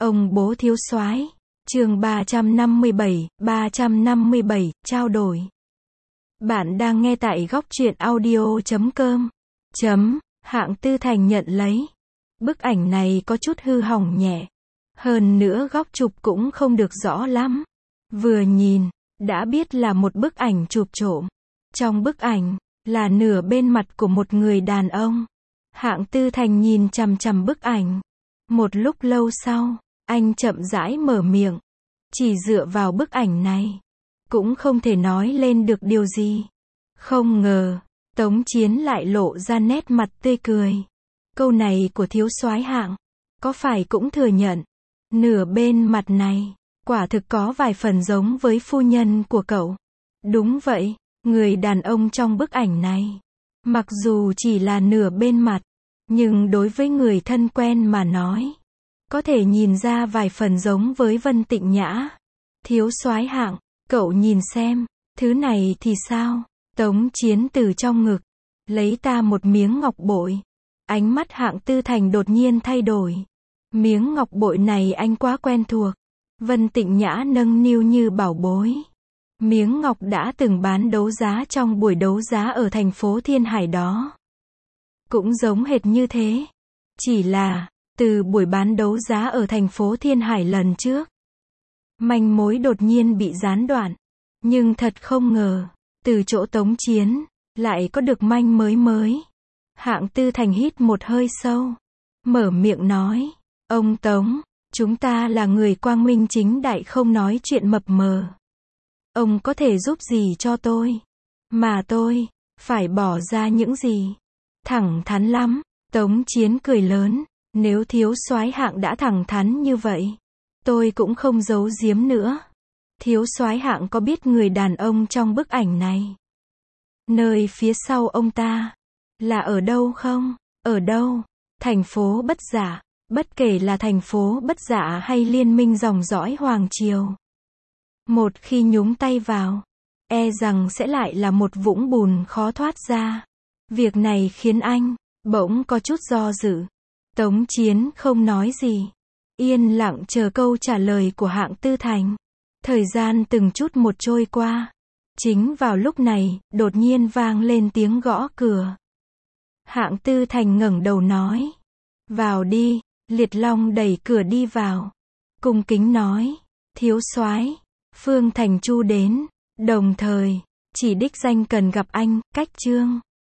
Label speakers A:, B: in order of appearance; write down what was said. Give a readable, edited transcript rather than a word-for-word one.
A: Ông bố thiếu soái. Chương 357, trao đổi. Bạn đang nghe tại góc truyện audio.com. Hạng Tư Thành nhận lấy. Bức ảnh này có chút hư hỏng nhẹ. Hơn nữa góc chụp cũng không được rõ lắm. Vừa nhìn, đã biết là một bức ảnh chụp trộm. Trong bức ảnh, là nửa bên mặt của một người đàn ông. Hạng Tư Thành nhìn chằm chằm bức ảnh. Một lúc lâu sau, anh chậm rãi mở miệng. Chỉ dựa vào bức ảnh này, cũng không thể nói lên được điều gì. Không ngờ, Tống Chiến lại lộ ra nét mặt tươi cười. Câu này của thiếu soái Hạng, có phải cũng thừa nhận, nửa bên mặt này, quả thực có vài phần giống với phu nhân của cậu. Đúng vậy, người đàn ông trong bức ảnh này, mặc dù chỉ là nửa bên mặt, nhưng đối với người thân quen mà nói, có thể nhìn ra vài phần giống với Vân Tịnh Nhã. Thiếu soái Hạng, cậu nhìn xem, thứ này thì sao? Tống Chiến từ trong ngực, lấy ta một miếng ngọc bội. Ánh mắt Hạng Tư Thành đột nhiên thay đổi. Miếng ngọc bội này anh quá quen thuộc. Vân Tịnh Nhã nâng niu như bảo bối. Miếng ngọc đã từng bán đấu giá trong buổi đấu giá ở thành phố Thiên Hải đó. Cũng giống hệt như thế. Chỉ là, từ buổi bán đấu giá ở thành phố Thiên Hải lần trước, manh mối đột nhiên bị gián đoạn. Nhưng thật không ngờ, từ chỗ Tống Chiến, lại có được manh mới. Hạng Tư Thành hít một hơi sâu, mở miệng nói, ông Tống, chúng ta là người quang minh chính đại không nói chuyện mập mờ. Ông có thể giúp gì cho tôi? Mà tôi, phải bỏ ra những gì? Thẳng thắn lắm, Tống Chiến cười lớn, nếu thiếu soái Hạng đã thẳng thắn như vậy, tôi cũng không giấu giếm nữa. Thiếu soái Hạng có biết người đàn ông trong bức ảnh này, nơi phía sau ông ta, là ở đâu không? Ở đâu? Thành phố Bất Dạ. Bất kể là thành phố Bất Dạ hay liên minh dòng dõi Hoàng Triều, một khi nhúng tay vào, e rằng sẽ lại là một vũng bùn khó thoát ra. Việc này khiến anh bỗng có chút do dự. Tống Chiến không nói gì, yên lặng chờ câu trả lời của Hạng Tư Thành. Thời gian từng chút một trôi qua. Chính vào lúc này, đột nhiên vang lên tiếng gõ cửa. Hạng Tư Thành ngẩng đầu nói, vào đi. Liệt Long đẩy cửa đi vào, cung kính nói, thiếu soái, Phương Thành Chu đến, đồng thời chỉ đích danh cần gặp anh. Cách chương